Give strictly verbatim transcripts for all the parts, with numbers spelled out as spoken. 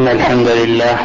إن الحمد لله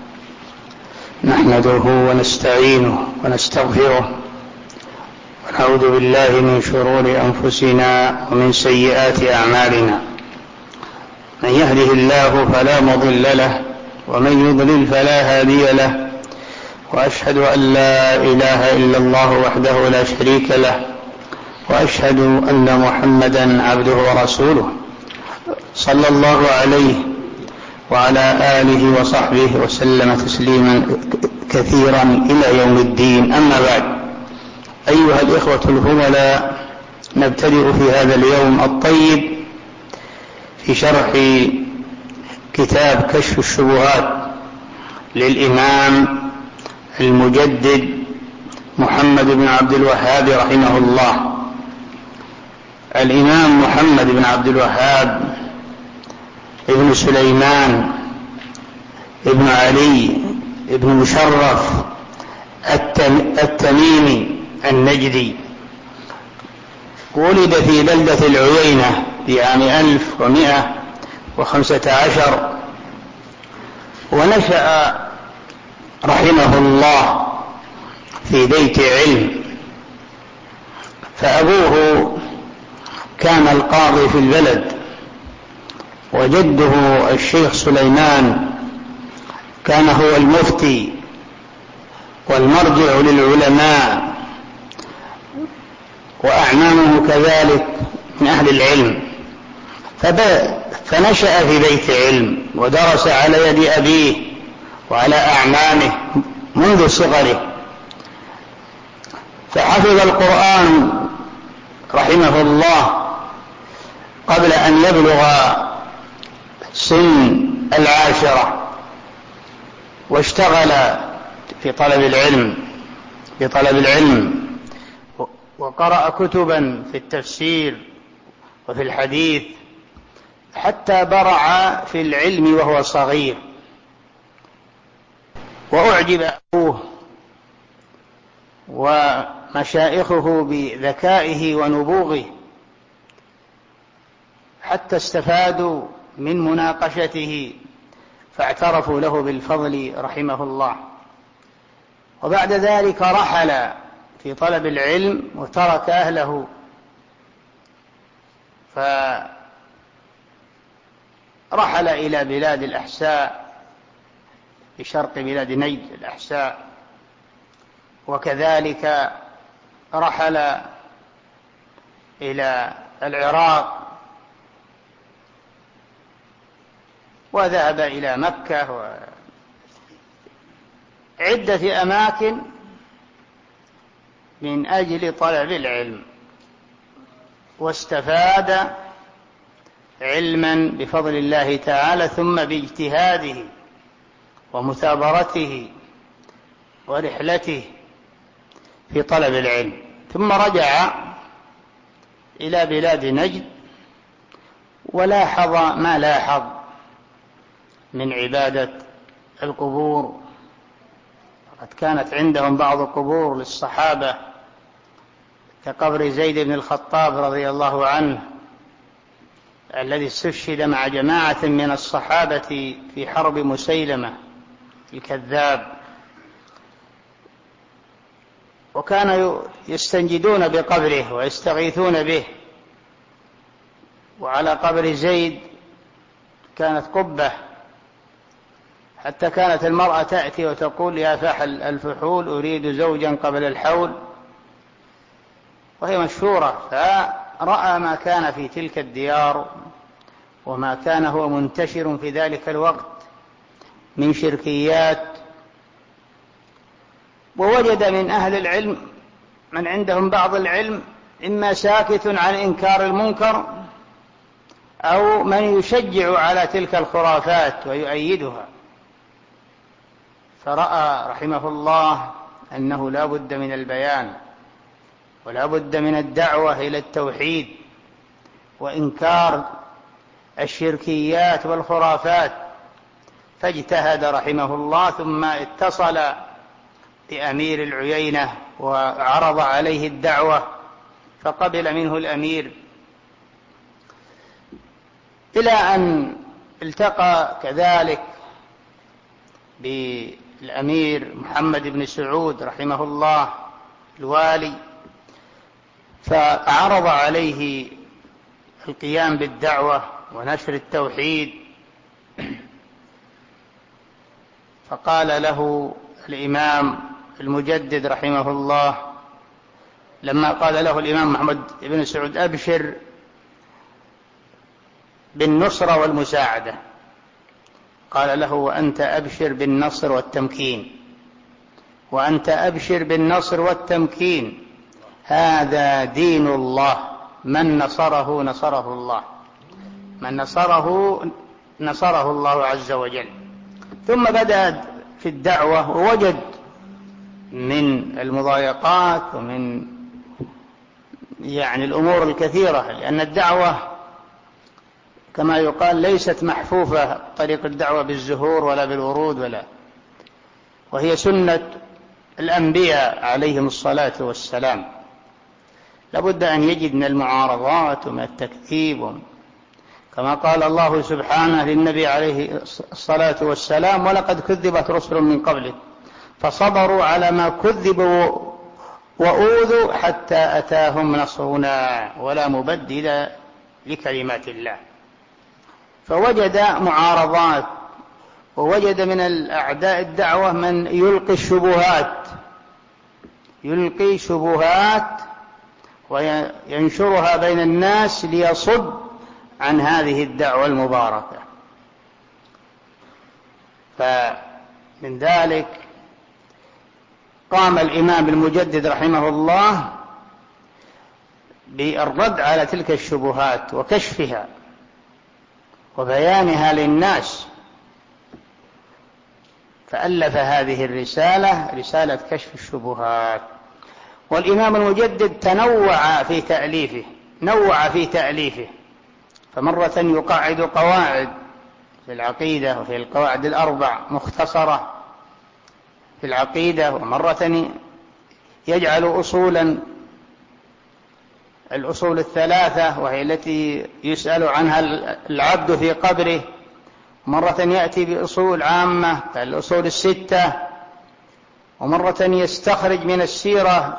نحمده ونستعينه ونستغفره ونعوذ بالله من شرور أنفسنا ومن سيئات أعمالنا. من يهده الله فلا مضل له ومن يضلل فلا هادي له، وأشهد أن لا إله إلا الله وحده لا شريك له، وأشهد أن محمدا عبده ورسوله صلى الله عليه وعلى آله وصحبه وسلم تسليما كثيرا إلى يوم الدين. أما بعد، أيها الإخوة الفضلاء، نبتدئ في هذا اليوم الطيب في شرح كتاب كشف الشبهات للإمام المجدد محمد بن عبد الوهاب رحمه الله. الإمام محمد بن عبد الوهاب ابن سليمان ابن علي ابن مشرف التميمي النجدي، ولد في بلدة العيينة في عام ألف ومائة وخمسة عشر، ونشأ رحمه الله في بيت علم، فأبوه كان القاضي في البلد، وجده الشيخ سليمان كان هو المفتي والمرجع للعلماء، وأعمامه كذلك من أهل العلم. فنشأ في بيت علم ودرس على يد أبيه وعلى أعمامه منذ صغره، فحفظ القرآن رحمه الله قبل أن يبلغ سن العاشرة، واشتغل في طلب العلم بطلب العلم وقرأ كتبا في التفسير وفي الحديث حتى برع في العلم وهو صغير، وأعجب أبوه ومشايخه بذكائه ونبوغه، حتى استفادوا من مناقشته فاعترفوا له بالفضل رحمه الله. وبعد ذلك رحل في طلب العلم وترك أهله، فرحل إلى بلاد الأحساء في شرق بلاد نجد الأحساء، وكذلك رحل إلى العراق، وذهب إلى مكة وعدة أماكن من أجل طلب العلم، واستفاد علما بفضل الله تعالى، ثم باجتهاده ومثابرته ورحلته في طلب العلم. ثم رجع إلى بلاد نجد ولاحظ ما لاحظ من عبادة القبور. قد كانت عندهم بعض القبور للصحابة كقبر زيد بن الخطاب رضي الله عنه الذي استشهد مع جماعة من الصحابة في حرب مسيلمة الكذاب، وكانوا يستنجدون بقبره ويستغيثون به. وعلى قبر زيد كانت قبة، حتى كانت المرأة تأتي وتقول: يا فحل الفحول أريد زوجا قبل الحول، وهي مشهورة. فرأى ما كان في تلك الديار وما كان هو منتشر في ذلك الوقت من شركيات، ووجد من أهل العلم من عندهم بعض العلم إما ساكت عن إنكار المنكر، أو من يشجع على تلك الخرافات ويؤيدها. فرأى رحمه الله أنه لا بد من البيان ولا بد من الدعوة إلى التوحيد وإنكار الشركيات والخرافات، فاجتهد رحمه الله، ثم اتصل بأمير العيينة وعرض عليه الدعوة، فقبل منه الأمير، إلى أن التقى كذلك بالأمير محمد بن سعود رحمه الله الوالي، فعرض عليه القيام بالدعوة ونشر التوحيد، فقال له الإمام المجدد رحمه الله لما قال له الإمام محمد بن سعود: أبشر بالنصرة والمساعدة، قال له: وأنت أبشر بالنصر والتمكين، وأنت أبشر بالنصر والتمكين، هذا دين الله، من نصره نصره الله، من نصره نصره الله عز وجل. ثم بدأ في الدعوة، ووجد من المضايقات ومن يعني الأمور الكثيرة، لأن الدعوة كما يقال ليست محفوفة طريق الدعوة بالزهور ولا بالورود ولا، وهي سنة الأنبياء عليهم الصلاة والسلام. لابد أن يجد من المعارضات ومن التكذيب، كما قال الله سبحانه للنبي عليه الصلاة والسلام: ولقد كذبت رسل من قبلك فصبروا على ما كذبوا وأوذوا حتى أتاهم نصرنا ولا مبدل لكلمات الله. فوجد معارضات، ووجد من الأعداء الدعوة من يلقي الشبهات يلقي شبهات وينشرها بين الناس ليصد عن هذه الدعوة المباركة. فمن ذلك قام الإمام المجدد رحمه الله بالرد على تلك الشبهات وكشفها وبيانها للناس، فألف هذه الرسالة، رسالة كشف الشبهات. والإمام المجدد تنوع في تأليفه نوع في تأليفه فمرة يقعد قواعد في العقيدة وفي القواعد الأربع مختصرة في العقيدة، ومرة يجعل أصولا الأصول الثلاثة وهي التي يسأل عنها العبد في قبره، مرة يأتي بأصول عامة كالأصول الستة، ومرة يستخرج من السيرة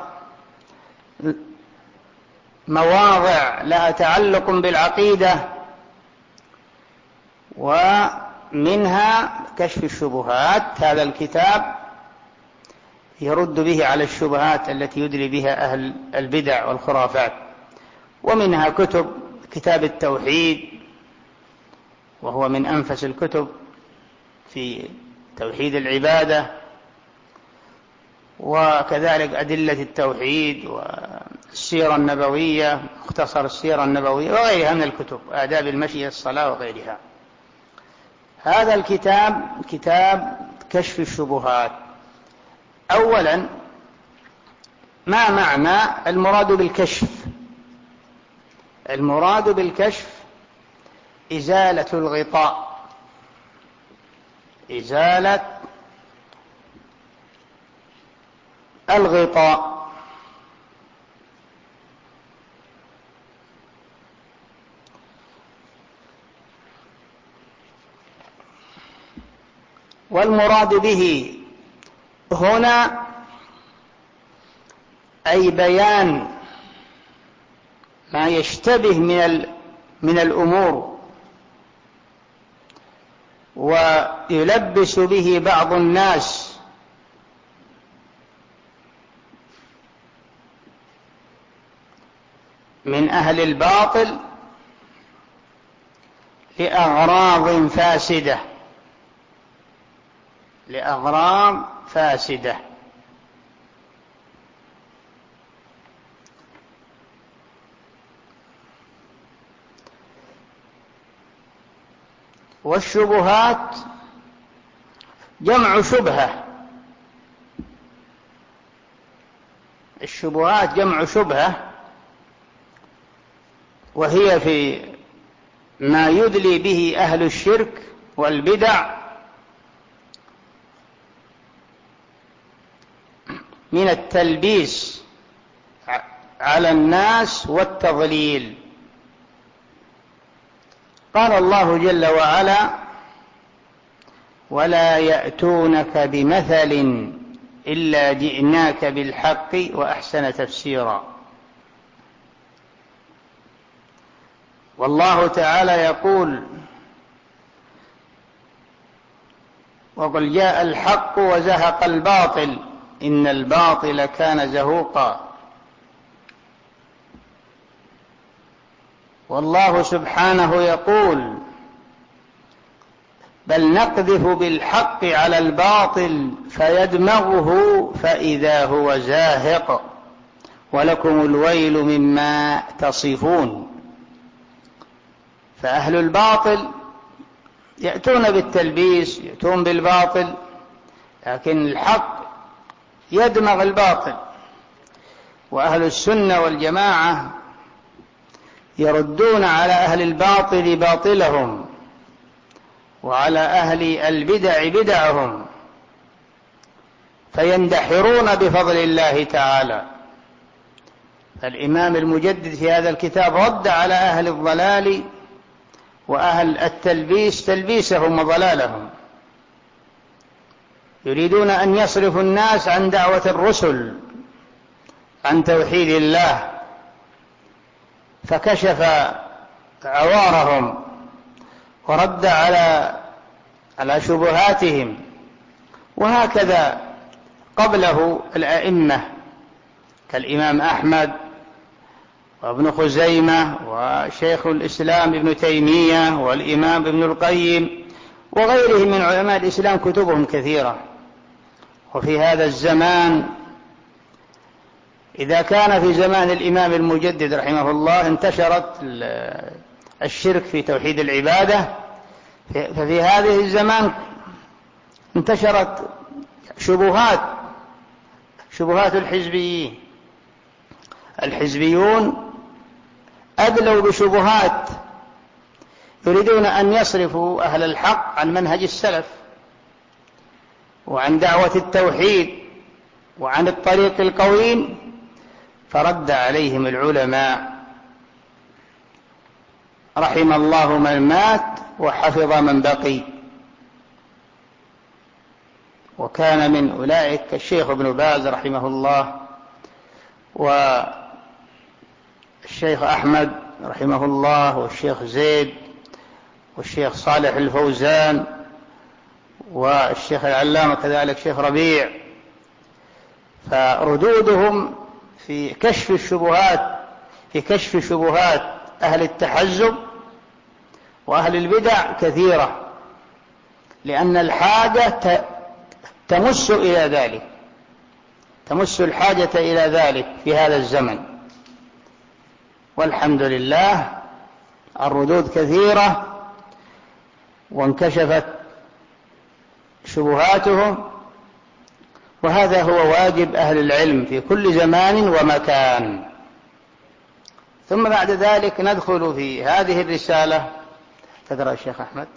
مواضع لها تعلق بالعقيدة، ومنها كشف الشبهات. هذا الكتاب يرد به على الشبهات التي يدري بها أهل البدع والخرافات. ومنها كتب كتاب التوحيد، وهو من أنفس الكتب في توحيد العبادة، وكذلك أدلة التوحيد والسيرة النبوية، مختصر السيرة النبوية، وغيرها من الكتب، آداب المشي الصلاة وغيرها. هذا الكتاب كتاب كشف الشبهات. أولا، ما معنى المراد بالكشف؟ المراد بالكشف إزالة الغطاء، إزالة الغطاء. والمراد به هنا أي بيان ما يشتبه من من الأمور ويلبس به بعض الناس من أهل الباطل لأغراض فاسدة لأغراض فاسدة. والشبهات جمع شبهة، الشبهات جمع شبهة، وهي في ما يدلي به أهل الشرك والبدع من التلبيس على الناس والتضليل. قال الله جل وعلا: ولا يأتونك بمثل إلا جئناك بالحق وأحسن تفسيرا. والله تعالى يقول: وقل جاء الحق وزهق الباطل إن الباطل كان زهوقا. والله سبحانه يقول: بل نقذف بالحق على الباطل فيدمغه فإذا هو زاهق ولكم الويل مما تصفون. فأهل الباطل يأتون بالتلبيس، يأتون بالباطل، لكن الحق يدمغ الباطل. وأهل السنة والجماعة يردون على أهل الباطل باطلهم، وعلى أهل البدع بدعهم، فيندحرون بفضل الله تعالى. الإمام المجدد في هذا الكتاب رد على أهل الضلال وأهل التلبيس تلبيسهم وضلالهم، يريدون أن يصرفوا الناس عن دعوة الرسل، عن توحيد الله، فكشف عوارهم ورد على على شبهاتهم. وهكذا قبله الأئمة كالإمام أحمد وابن خزيمة وشيخ الإسلام ابن تيمية والإمام ابن القيم وغيرهم من علماء الإسلام، كتبهم كثيرة. وفي هذا الزمان، إذا كان في زمان الإمام المجدد رحمه الله انتشرت الشرك في توحيد العبادة، ففي هذه الزمان انتشرت شبهات شبهات الحزبيين. الحزبيون أدلوا بشبهات، يريدون أن يصرفوا أهل الحق عن منهج السلف وعن دعوة التوحيد وعن الطريق القويم، فرد عليهم العلماء رحم الله من مات وحفظ من بقي. وكان من أولئك الشيخ ابن باز رحمه الله، والشيخ أحمد رحمه الله، والشيخ زيد، والشيخ صالح الفوزان، والشيخ العلامة كذلك شيخ ربيع. فردودهم في كشف الشبهات في كشف شبهات أهل التحزب وأهل البدع كثيرة، لأن الحاجة تمس إلى ذلك، تمس الحاجة إلى ذلك في هذا الزمن. والحمد لله الردود كثيرة وانكشفت شبهاتهم، وهذا هو واجب أهل العلم في كل زمان ومكان. ثم بعد ذلك ندخل في هذه الرسالة. تدرى الشيخ أحمد.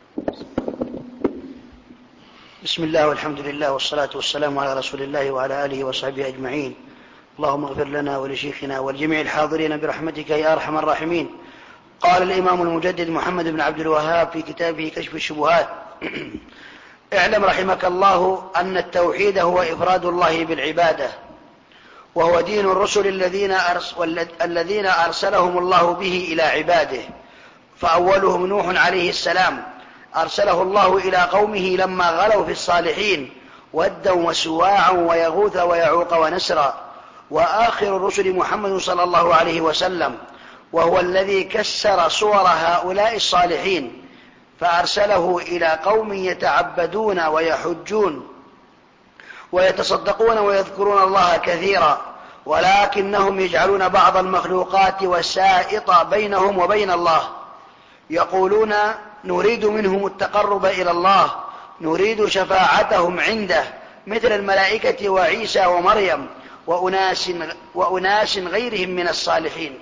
بسم الله والحمد لله والصلاة والسلام على رسول الله وعلى آله وصحبه أجمعين. اللهم اغفر لنا ولشيخنا ولجميع الحاضرين برحمتك يا أرحم الراحمين. قال الإمام المجدد محمد بن عبد الوهاب في كتابه كشف الشبهات: اعلم رحمك الله أن التوحيد هو إفراد الله بالعبادة، وهو دين الرسل الذين أرس الذين أرسلهم الله به إلى عباده. فأولهم نوح عليه السلام، أرسله الله إلى قومه لما غلوا في الصالحين، ودا وسواعا ويغوث ويعوق ونسرا. وآخر الرسل محمد صلى الله عليه وسلم، وهو الذي كسر صور هؤلاء الصالحين، فأرسله إلى قوم يتعبدون ويحجون ويتصدقون ويذكرون الله كثيرا، ولكنهم يجعلون بعض المخلوقات وسائط بينهم وبين الله، يقولون نريد منهم التقرب إلى الله، نريد شفاعتهم عنده، مثل الملائكة وعيسى ومريم وأناس, وأناس غيرهم من الصالحين.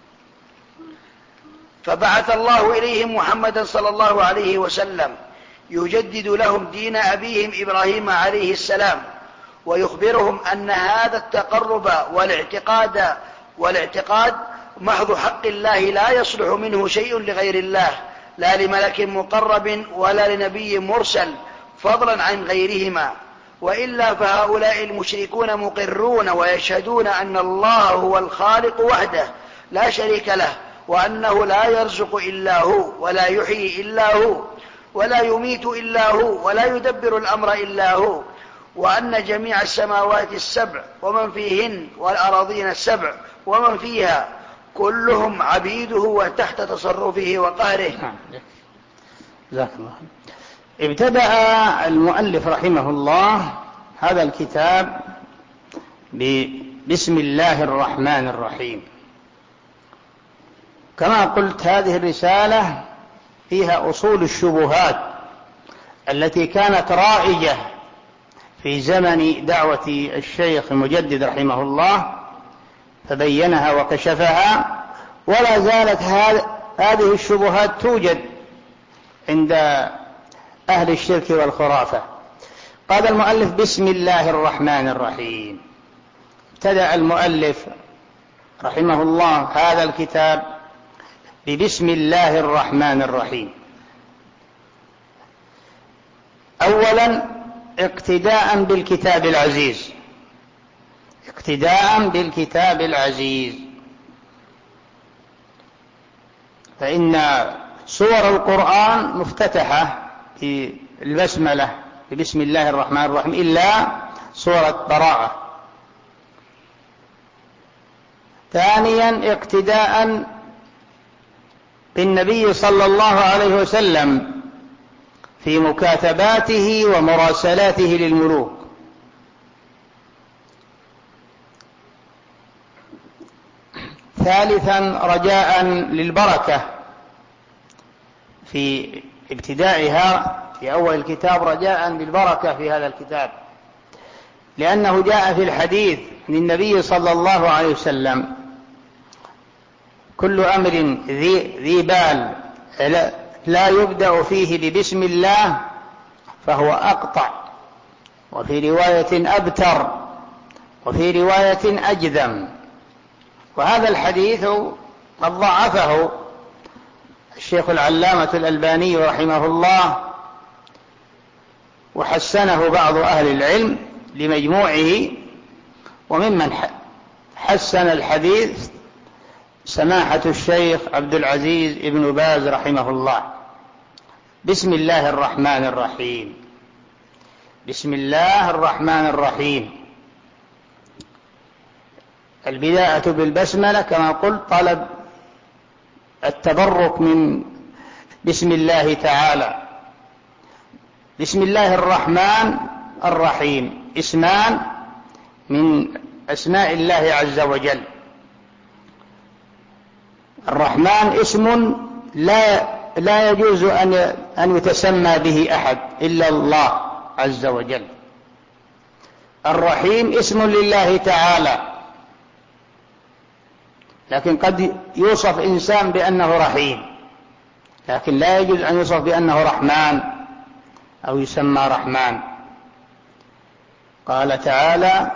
فبعث الله إليهم محمدا صلى الله عليه وسلم يجدد لهم دين أبيهم إبراهيم عليه السلام، ويخبرهم أن هذا التقرب والاعتقاد والاعتقاد محض حق الله، لا يصلح منه شيء لغير الله، لا لملك مقرب ولا لنبي مرسل فضلا عن غيرهما، وإلا فهؤلاء المشركون مقرون ويشهدون أن الله هو الخالق وحده لا شريك له، وأنه لا يرزق إلا هو، ولا يحيي إلا هو، ولا يميت إلا هو، ولا يدبر الأمر إلا هو، وأن جميع السماوات السبع ومن فيهن والأراضين السبع ومن فيها كلهم عبيده وتحت تصرفه وقهره. جزاك الله. ابتدأ المؤلف رحمه الله هذا الكتاب بسم الله الرحمن الرحيم. كما قلت هذه الرسالة فيها أصول الشبهات التي كانت رائجة في زمن دعوة الشيخ المجدد رحمه الله، فبينها وكشفها، ولا زالت هذه الشبهات توجد عند أهل الشرك والخرافة. قال المؤلف بسم الله الرحمن الرحيم. ابتدأ المؤلف رحمه الله هذا الكتاب ببسم الله الرحمن الرحيم. أولا اقتداء بالكتاب العزيز، اقتداء بالكتاب العزيز، فإن سور القرآن مفتتحة بالبسملة بسم الله الرحمن الرحيم إلا سورة براءة. ثانيا اقتداء بالنبي صلى الله عليه وسلم في مكاتباته ومراسلاته للملوك. ثالثا رجاء للبركة في ابتدائها في أول الكتاب، رجاء بالبركة في هذا الكتاب، لأنه جاء في الحديث عن النبي صلى الله عليه وسلم كل أمر ذي, ذي بال لا يبدأ فيه ببسم الله فهو أقطع، وفي رواية أبتر، وفي رواية أجذم. وهذا الحديث قد ضعفه الشيخ العلامة الألباني رحمه الله، وحسنه بعض أهل العلم لمجموعه، وممن حسن الحديث سماحة الشيخ عبد العزيز ابن باز رحمه الله. بسم الله الرحمن الرحيم. بسم الله الرحمن الرحيم. البداية بالبسملة كما قلت طلب التبرك من بسم الله تعالى. بسم الله الرحمن الرحيم اسمان من أسماء الله عز وجل. الرحمن اسم لا لا يجوز أن أن يتسمى به أحد إلا الله عز وجل. الرحيم اسم لله تعالى، لكن قد يوصف إنسان بأنه رحيم، لكن لا يجوز أن يوصف بأنه رحمن أو يسمى رحمن. قال تعالى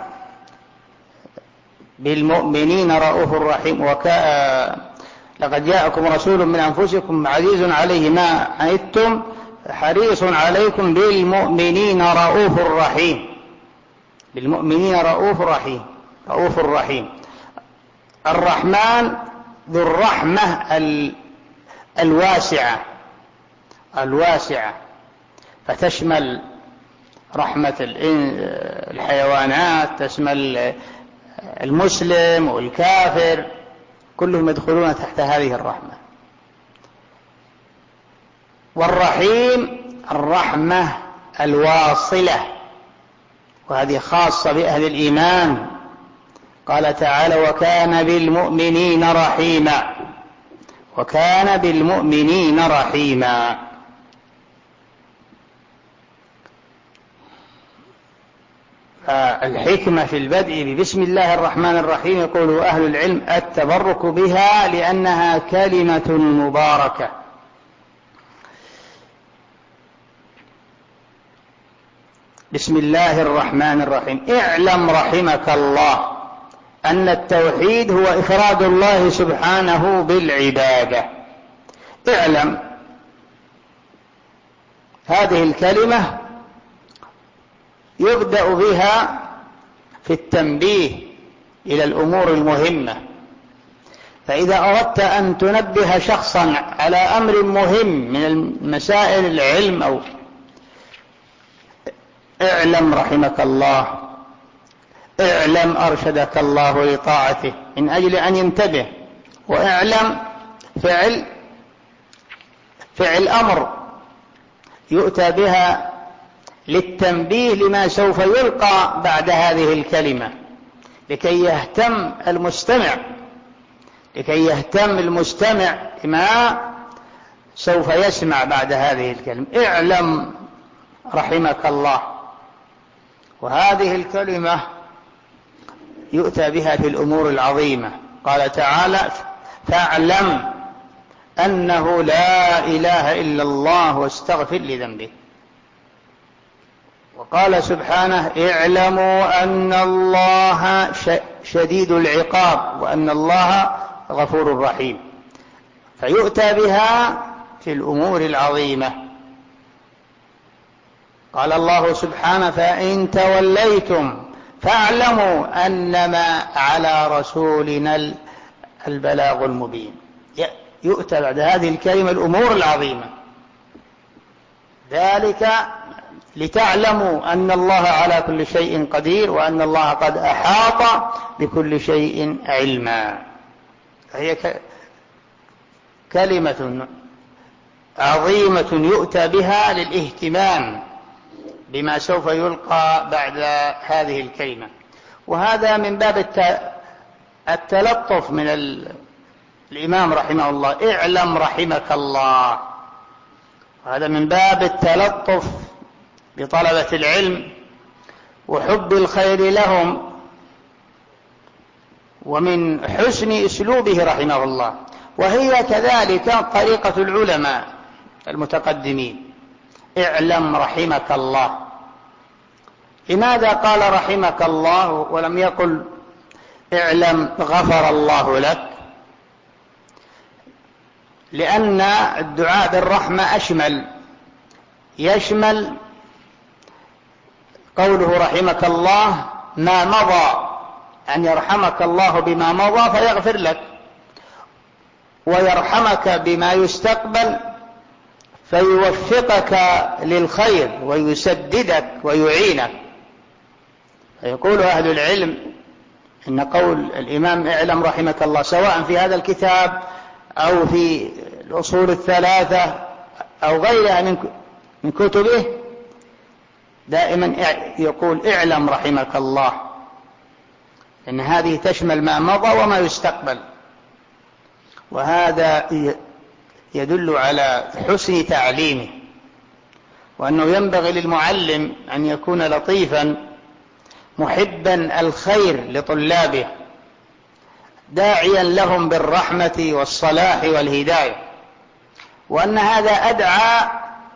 بالمؤمنين رؤوف رحيم، وكا لقد جاءكم رسول من أنفسكم عزيز عليه ما عنتم حريص عليكم بالمؤمنين رؤوف رحيم. بالمؤمنين رؤوف رحيم رؤوف رحيم. الرحمن ذو الرحمة الواسعة الواسعة فتشمل رحمة الحيوانات، تشمل المسلم والكافر، كلهم يدخلون تحت هذه الرحمة. والرحيم الرحمة الواصلة، وهذه خاصة بأهل الإيمان. قال تعالى وكان بالمؤمنين رحيما، وكان بالمؤمنين رحيما. الحكمة في البدء ببسم الله الرحمن الرحيم يقول أهل العلم التبرك بها لأنها كلمة مباركة. بسم الله الرحمن الرحيم. اعلم رحمك الله أن التوحيد هو إفراد الله سبحانه بالعبادة. اعلم، هذه الكلمة يبدأ بها في التنبيه إلى الأمور المهمة. فإذا أردت أن تنبه شخصا على أمر مهم من مسائل العلم أو اعلم رحمك الله، اعلم أرشدك الله لطاعته، من أجل أن ينتبه. واعلم فعل فعل أمر يؤتى بها للتنبيه لما سوف يلقى بعد هذه الكلمة، لكي يهتم المستمع لكي يهتم المستمع بما سوف يسمع بعد هذه الكلمة. اعلم رحمك الله، وهذه الكلمة يؤتى بها في الأمور العظيمة. قال تعالى: فاعلم أنه لا إله إلا الله واستغفر لذنبك. وقال سبحانه: اعلموا أن الله شديد العقاب وأن الله غفور رحيم. فيؤتى بها في الأمور العظيمة. قال الله سبحانه: فإن توليتم فاعلموا أنما على رسولنا البلاغ المبين. يؤتى بعد هذه الكلمة الأمور العظيمة، ذلك لتعلموا أن الله على كل شيء قدير وأن الله قد أحاط بكل شيء علما. هي كلمة عظيمة يؤتى بها للاهتمام بما سوف يلقى بعد هذه الكلمة. وهذا من باب التلطف من الإمام رحمه الله: اعلم رحمك الله. هذا من باب التلطف بطلبة العلم وحب الخير لهم، ومن حسن أسلوبه رحمه الله. وهي كذلك طريقة العلماء المتقدمين: اعلم رحمك الله. لماذا قال رحمك الله ولم يقل اعلم غفر الله لك؟ لأن الدعاء بالرحمة أشمل، يشمل قوله رحمك الله ما مضى، أن يرحمك الله بما مضى فيغفر لك، ويرحمك بما يستقبل فيوفقك للخير ويسددك ويعينك. فيقول أهل العلم إن قول الإمام اعلم رحمك الله سواء في هذا الكتاب أو في الأصول الثلاثة أو غيرها من كتبه دائما يقول اعلم رحمك الله، إن هذه تشمل ما مضى وما يستقبل. وهذا يدل على حسن تعليمه، وأنه ينبغي للمعلم أن يكون لطيفا محبا الخير لطلابه، داعيا لهم بالرحمة والصلاح والهداية. وأن هذا أدعى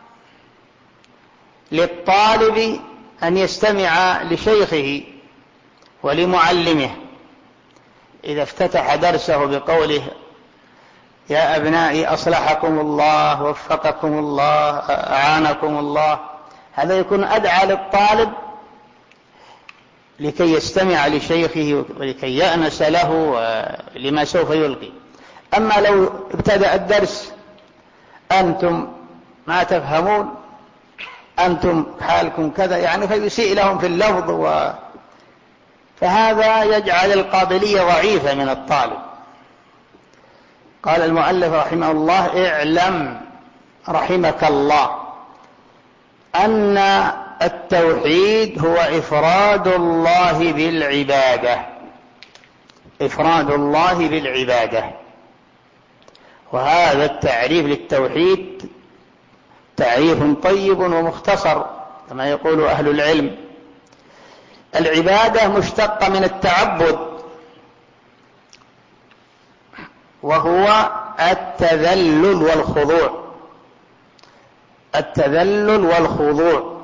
للطالب أن يستمع لشيخه ولمعلمه. إذا افتتح درسه بقوله يا أبنائي أصلحكم الله وفقكم الله أعانكم الله، هذا يكون أدعى للطالب لكي يستمع لشيخه ولكي يأنس له لما سوف يلقي. أما لو ابتدأ الدرس أنتم ما تفهمون، أنتم حالكم كذا، يعني فيسيء لهم في اللفظ، و... فهذا يجعل القابلية ضعيفة من الطالب. قال المؤلف رحمه الله اعلم رحمك الله أن التوحيد هو إفراد الله بالعبادة، إفراد الله بالعبادة. وهذا التعريف للتوحيد تعريف طيب ومختصر كما يقول أهل العلم. العبادة مشتقة من التعبد، وهو التذلل والخضوع، التذلل والخضوع.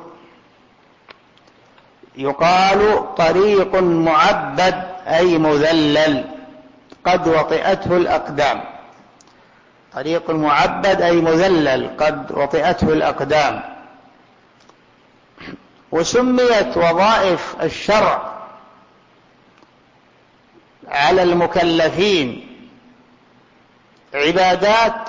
يقال طريق معبد أي مذلل قد وطئته الأقدام، طريق معبد أي مذلل قد وطئته الأقدام. وسميت وظائف الشرع على المكلفين عبادات،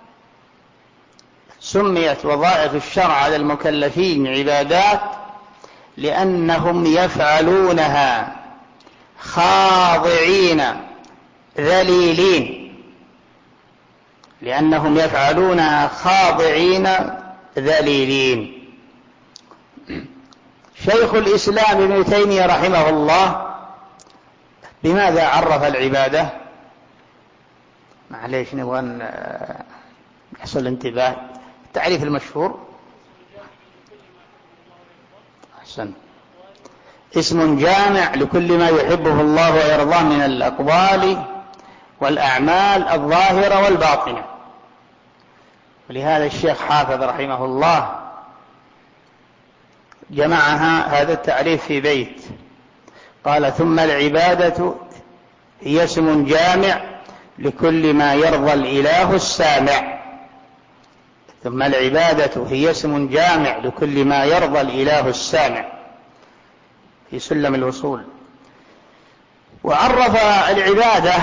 سميت وظائف الشرع على المكلفين عبادات لأنهم يفعلونها خاضعين ذليلين، لأنهم يفعلونها خاضعين ذليلين. شيخ الإسلام ابن تيمية رحمه الله بماذا عرف العبادة؟ معليش نبغى يحصل انتباه. التعريف المشهور أحسن، اسم جامع لكل ما يحبه الله ويرضاه من الأقوال والأعمال الظاهرة والباطنة. ولهذا الشيخ حافظ رحمه الله جمعها هذا التعريف في بيت، قال: ثم العبادة هي اسم جامع لكل ما يرضى الإله السامع. ثم العبادة هي اسم جامع لكل ما يرضى الإله السامع في سلم الوصول. وعرف العبادة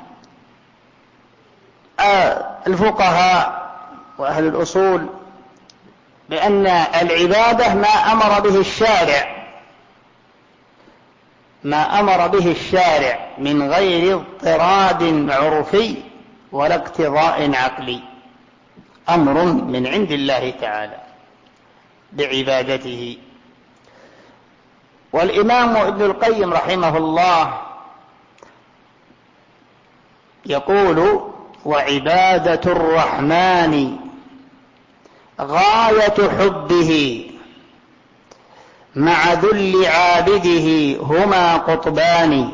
الفقهاء وأهل الأصول بأن العبادة ما أمر به الشارع ما أمر به الشارع من غير اضطراد عرفي ولا اقتضاء عقلي، أمر من عند الله تعالى بعبادته. والإمام ابن القيم رحمه الله يقول: وعبادة الرحمن غاية حبه مع ذل عابده هما قطبان.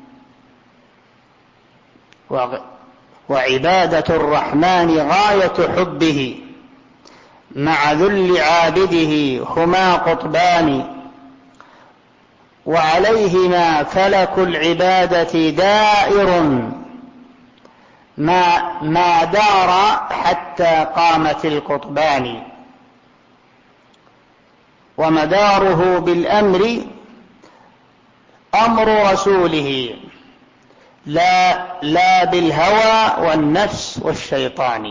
وعبادة الرحمن غاية حبه مع ذل عابده هما قطبان، وعليهما فلك العبادة دائر ما, ما دار حتى قامت القطبان. ومداره بالأمر أمر رسوله لا, لا بالهوى والنفس والشيطان.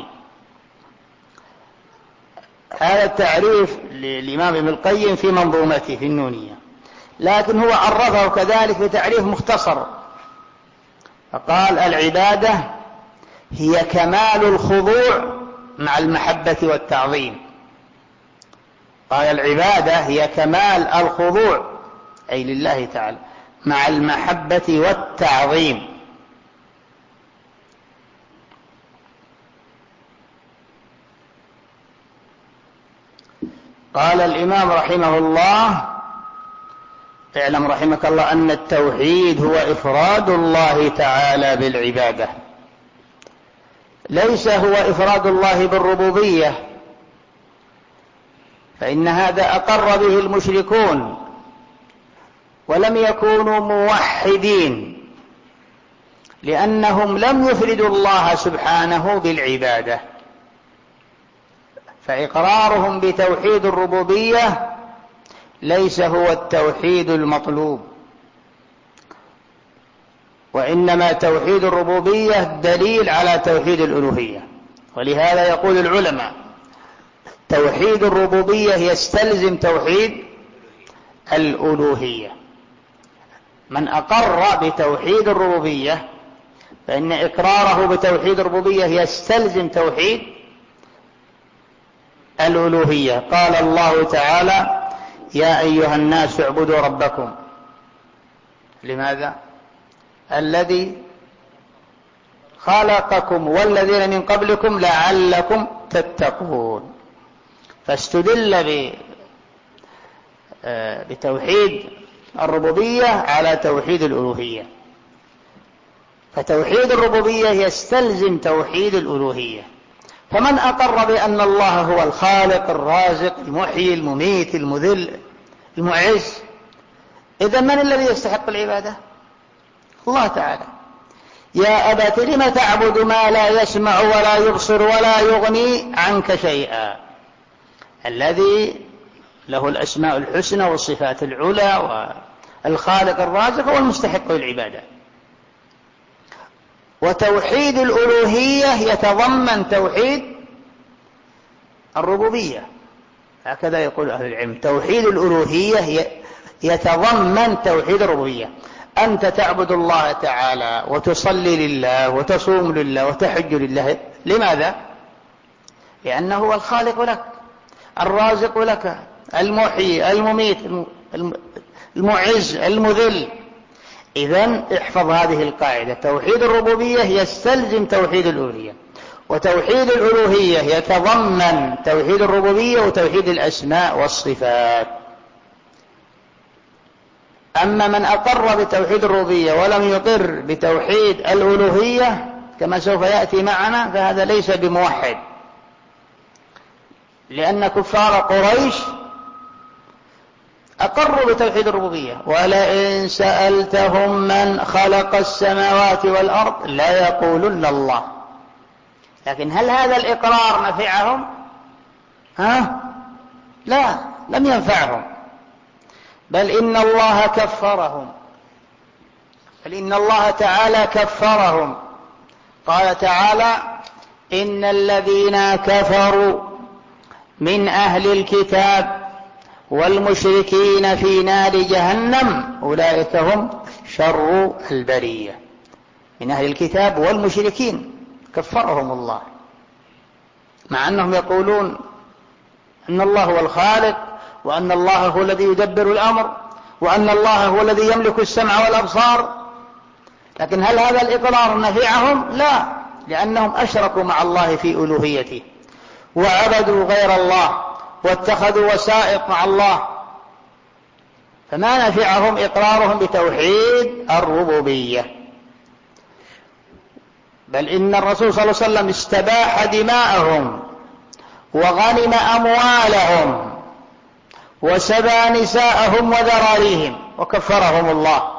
هذا التعريف للإمام ابن القيم في منظومته في النونية، لكن هو عرفه كذلك بتعريف مختصر، فقال: العبادة هي كمال الخضوع مع المحبة والتعظيم. قال: العبادة هي كمال الخضوع أي لله تعالى مع المحبة والتعظيم. قال الإمام رحمه الله: اعلم رحمك الله أن التوحيد هو إفراد الله تعالى بالعبادة، ليس هو إفراد الله بالربوبية، فإن هذا أقر به المشركون ولم يكونوا موحدين، لأنهم لم يفردوا الله سبحانه بالعبادة. فإقرارهم بتوحيد الربوبية ليس هو التوحيد المطلوب، وإنما توحيد الربوبية دليل على توحيد الألوهية. ولهذا يقول العلماء: توحيد الربوبية يستلزم توحيد الألوهية. من أقر بتوحيد الربوبية فإن إقراره بتوحيد الربوبية يستلزم توحيد الألوهية. قال الله تعالى: يا أيها الناس اعبدوا ربكم. لماذا؟ الذي خلقكم والذين من قبلكم لعلكم تتقون. فاستدل بتوحيد الربوبية على توحيد الألوهية، فتوحيد الربوبية يستلزم توحيد الألوهية. فمن أقر بأن الله هو الخالق الرازق المحيي المميت المذل المعز، إذا من الذي يستحق العبادة؟ الله تعالى. يا أبت لم تعبد ما لا يسمع ولا يبصر ولا يغني عنك شيئا. الذي له الأسماء الحسنى والصفات العلى، والخالق الرازق هو المستحق للعبادة. وتوحيد الألوهية يتضمن توحيد الربوبية، هكذا يقول أهل العلم. توحيد الألوهية يتضمن توحيد الربوبية. أنت تعبد الله تعالى وتصلي لله وتصوم لله وتحج لله، لماذا؟ لأنه هو الخالق لك، الرازق لك، المحيي المميت المعز المذل. إذن احفظ هذه القاعدة: توحيد الربوبية يستلزم توحيد الألوهية، وتوحيد الألوهية يتضمن توحيد الربوبية وتوحيد الأسماء والصفات. أما من أقر بتوحيد الربوبية ولم يقر بتوحيد الألوهية كما سوف يأتي معنا فهذا ليس بموحد، لأن كفار قريش أقروا بتوحيد الربوبية: ولئن سألتهم من خلق السماوات والأرض لا يقولن الله. لكن هل هذا الإقرار نفعهم؟ ها؟ لا، لم ينفعهم، بل إن الله كفرهم، بل إن الله تعالى كفرهم. قال تعالى: إن الذين كفروا من أهل الكتاب والمشركين في نار جهنم أولئك هم شر البرية. من أهل الكتاب والمشركين كفرهم الله، مع أنهم يقولون أن الله هو الخالق، وأن الله هو الذي يدبر الأمر، وأن الله هو الذي يملك السمع والأبصار. لكن هل هذا الإقرار نفعهم؟ لا، لأنهم أشركوا مع الله في ألوهيته وعبدوا غير الله واتخذوا وسائط مع الله، فما نفعهم إقرارهم بتوحيد الربوبية. بل إن الرسول صلى الله عليه وسلم استباح دماءهم وغنم أموالهم وسبى نساءهم وذراريهم وكفرهم الله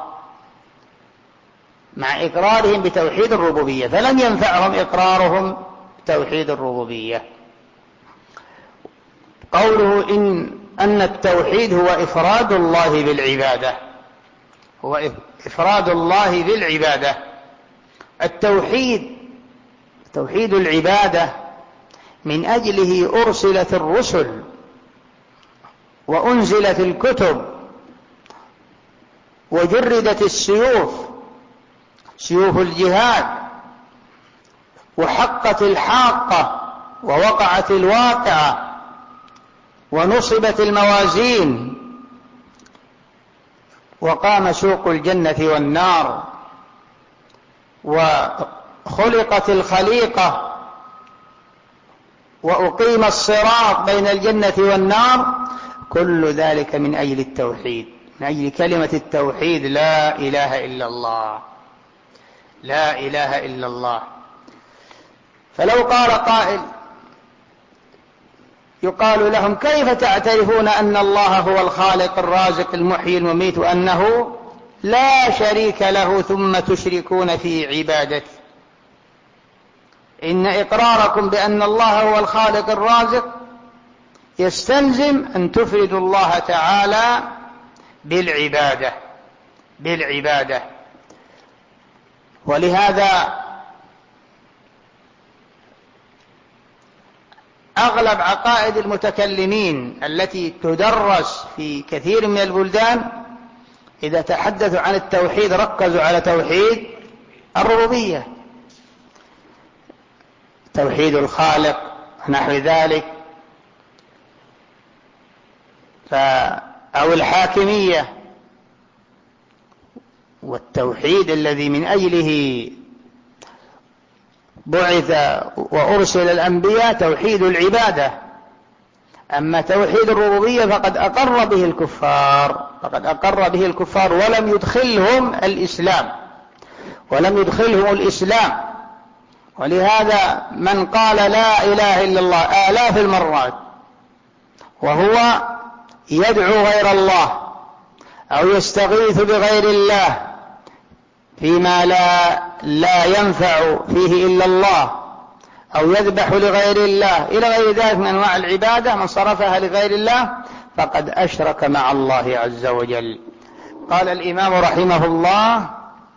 مع إقرارهم بتوحيد الربوبية، فلم ينفعهم إقرارهم بتوحيد الربوبية. قوله إن أن التوحيد هو إفراد الله بالعبادة، هو إفراد الله بالعبادة. التوحيد توحيد العبادة من أجله أرسلت الرسل وأنزلت الكتب وجردت السيوف، سيوف الجهاد، وحقت الحاقة ووقعت الواقعة ونصبت الموازين وقام سوق الجنة والنار وخلقت الخليقة وأقيم الصراط بين الجنة والنار. كل ذلك من أجل التوحيد، من أجل كلمة التوحيد: لا إله إلا الله، لا إله إلا الله. فلو قال قائل يقال لهم: كيف تعترفون أن الله هو الخالق الرازق المحيي المميت وأنه لا شريك له ثم تشركون في عبادته؟ إن إقراركم بأن الله هو الخالق الرازق يستلزم أن تفردوا الله تعالى بالعبادة بالعبادة ولهذا أغلب عقائد المتكلمين التي تدرس في كثير من البلدان إذا تحدثوا عن التوحيد ركزوا على توحيد الربوبية، توحيد الخالق نحو ذلك، أو الحاكمية. والتوحيد الذي من أجله بعث وأرسل الأنبياء توحيد العبادة. أما توحيد الربوبية فقد أقر به الكفار، فقد أقر به الكفار ولم يدخلهم الإسلام ولم يدخلهم الإسلام. ولهذا من قال لا إله إلا الله آلاف المرات وهو يدعو غير الله أو يستغيث بغير الله فيما لا لا ينفع فيه إلا الله، أو يذبح لغير الله إلى غير ذلك من أنواع العبادة، من صرفها لغير الله فقد أشرك مع الله عز وجل. قال الإمام رحمه الله: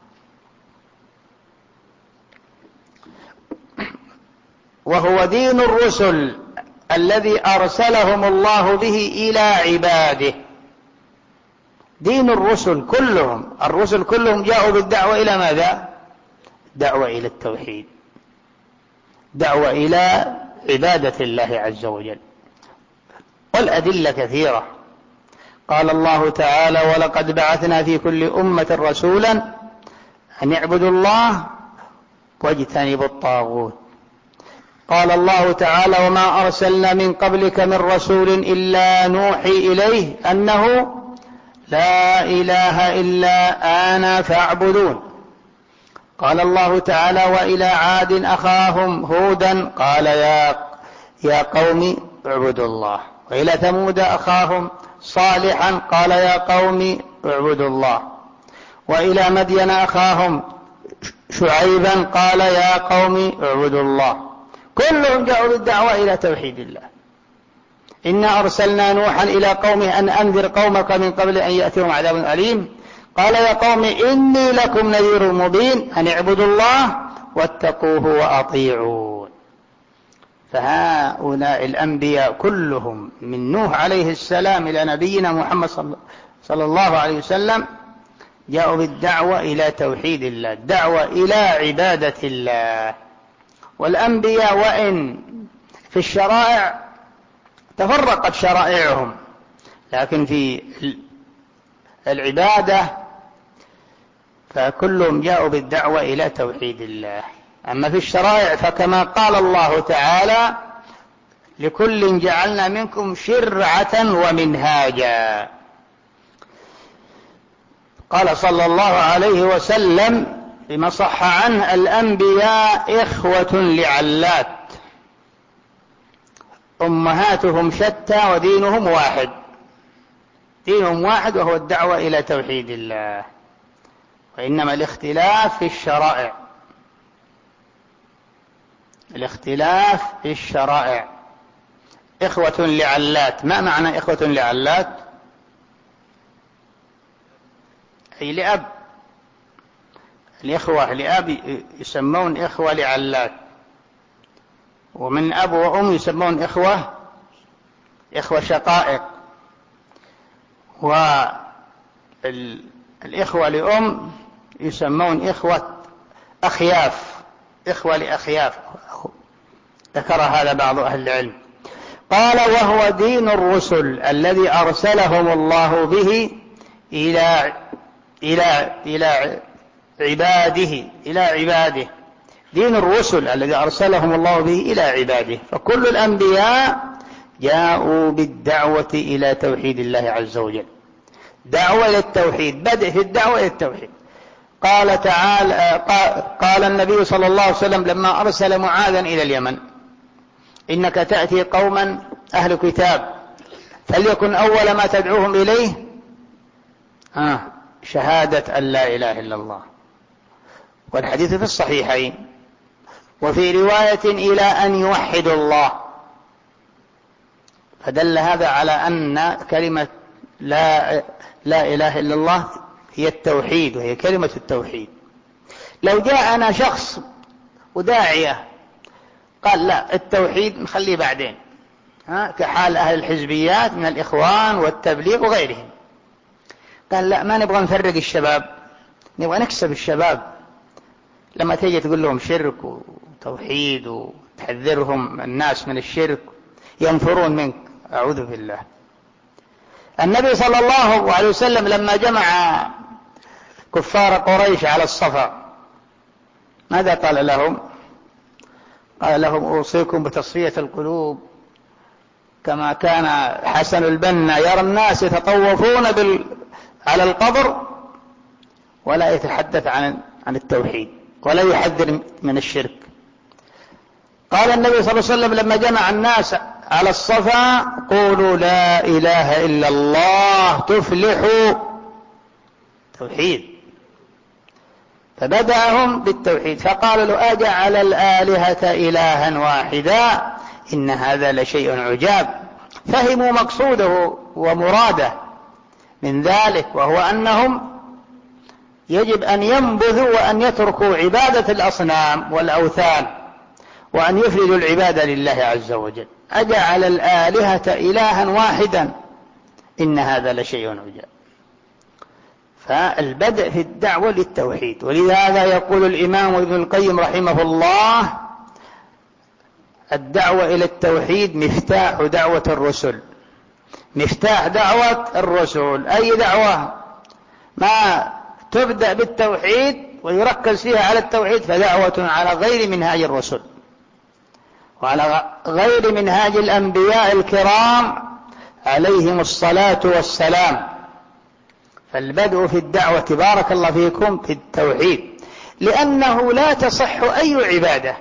وهو دين الرسل الذي أرسلهم الله به إلى عباده. دين الرسل كلهم، الرسل كلهم جاءوا بالدعوة إلى ماذا؟ دعوة إلى التوحيد، دعوة إلى عبادة الله عز وجل. والأدلة كثيرة. قال الله تعالى: ولقد بعثنا في كل أمة رسولا أن اعبدوا الله واجتنبوا الطاغوت. قال الله تعالى: وما أرسلنا من قبلك من رسول إلا نوحي إليه أنه لا إله إلا أنا فاعبدون. قال الله تعالى: وإلى عاد أخاهم هودا قال يا يا قوم اعبدوا الله. وإلى ثمود أخاهم صالحا قال يا قوم اعبدوا الله. وإلى مدين أخاهم شعيبا قال يا قوم اعبدوا الله. كلهم جاءوا بالدعوة إلى توحيد الله. إنا أرسلنا نوحا إلى قومه أن أنذر قومك من قبل أن يأتيهم عذاب أليم قال يا قوم إني لكم نذير مبين أن اعبدوا الله واتقوه وأطيعون. فهؤلاء الأنبياء كلهم من نوح عليه السلام إلى نبينا محمد صلى الله عليه وسلم جاءوا بالدعوة إلى توحيد الله، الدعوة إلى عبادة الله. والأنبياء وإن في الشرائع تفرقت شرائعهم، لكن في العبادة فكلهم جاءوا بالدعوة إلى توحيد الله. أما في الشرائع فكما قال الله تعالى: لكل جعلنا منكم شرعة ومنهاجا. قال صلى الله عليه وسلم فيما صح عنه: الأنبياء إخوة لعلات أمهاتهم شتى ودينهم واحد. دينهم واحد وهو الدعوة إلى توحيد الله، وإنما الاختلاف في الشرائع. الاختلاف في الشرائع. إخوة لعلات، ما معنى إخوة لعلات؟ أي لأب. الإخوة لأب يسمون إخوة لعلات، ومن أب وأم يسمون إخوة إخوة شقائق. والإخوة لأم يسمون إخوة أخياف، إخوة لأخياف. ذكر هذا بعض أهل العلم. قال: وهو دين الرسل الذي أرسلهم الله به إلى إلى إلى عباده إلى عباده دين الرسل الذي أرسلهم الله به إلى عباده. فكل الأنبياء جاءوا بالدعوة إلى توحيد الله عز وجل، دعوة إلى التوحيد، بدء في الدعوة إلى التوحيد. قال تعالى قال النبي صلى الله عليه وسلم لما أرسل معاذا إلى اليمن: إنك تأتي قوما أهل كتاب فليكن أول ما تدعوهم إليه آه شهادة أن لا إله إلا الله. والحديث في الصحيحين. وفي رواية إلى أن يوحدوا الله. فدل هذا على أن كلمة لا, لا إله إلا الله هي التوحيد، وهي كلمة التوحيد. لو جاءنا شخص وداعية قال لا التوحيد نخليه بعدين، ها كحال أهل الحزبيات من الإخوان والتبليغ وغيرهم، قال لا ما نبغى نفرق الشباب، نبغى نكسب الشباب. لما تيجي تقول لهم شرك وتوحيد وتحذرهم الناس من الشرك ينفرون منك. أعوذ بالله. النبي صلى الله عليه وسلم لما جمع كفار قريش على الصفا ماذا قال لهم؟ قال لهم: أوصيكم بتصفية القلوب، كما كان حسن البنا يرى الناس يتطوفون بال... على القبر ولا يتحدث عن عن التوحيد ولا يحذر من الشرك. قال النبي صلى الله عليه وسلم لما جمع الناس على الصفا: قولوا لا إله إلا الله تفلحوا. توحيد. فبدأهم بالتوحيد، فقالوا له: أجعل الآلهة إلها واحدا إن هذا لشيء عجاب. فهموا مقصوده ومراده من ذلك، وهو أنهم يجب أن ينبذوا وأن يتركوا عبادة الأصنام والأوثان وأن يفردوا العبادة لله عز وجل. أجعل الآلهة إلها واحدا إن هذا لشيء عجاب. فالبدء في الدعوة للتوحيد. ولهذا يقول الإمام ابن القيم رحمه الله: الدعوة إلى التوحيد مفتاح دعوة الرسل. مفتاح دعوة الرسل أي دعوة ما تبدأ بالتوحيد ويركز فيها على التوحيد فدعوة على غير منهاج الرسل وعلى غير منهاج الأنبياء الكرام عليهم الصلاة والسلام. فالبدء في الدعوة بارك الله فيكم في التوحيد، لأنه لا تصح أي عبادة،